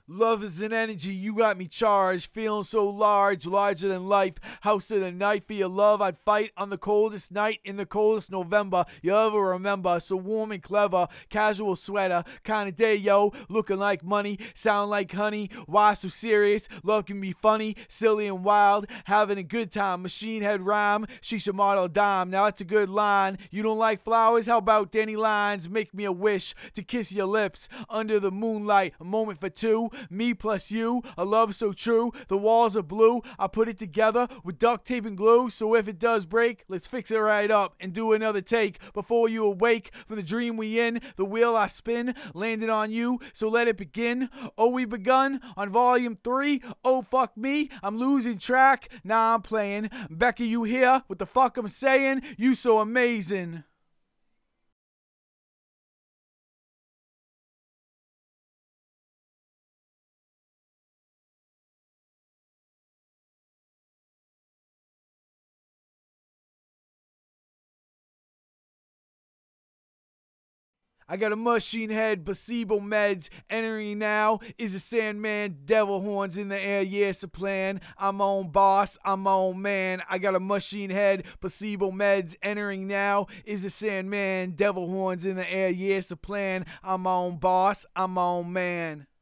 Love is an energy, you got me charged. Feeling so large, larger than life. House of the night, for your love I'd fight on the coldest night in the coldest November you'll ever remember. So warm and clever, casual sweater, kind of day, yo. Looking like money, sound like honey. Why so serious? Love can be funny, silly and wild. Having a good time, machine head rhyme. She's a model dime, now that's a good line. You don't like flowers? How about dandelions? Make me a wish to kiss your lips under the moonlight. A moment for two. Me plus you, a love so true. The walls are blue. I put it together with duct tape and glue. So if it does break, let's fix it right up and do another take before you awake from the dream we in. The wheel I spin landed on you, so let it begin. Oh, we begun on volume 3. Oh, fuck me, I'm losing track. Nah, I'm playing. Becky, you hear what the fuck I'm saying? You so amazing. I got a machine head, placebo meds. Entering now is a Sandman, devil horns in the air, yes, a plan. I'm my own boss, I'm my own man. I got a machine head, placebo meds. Entering now is a Sandman, devil horns in the air, yes, a plan. I'm my own boss, I'm my own man.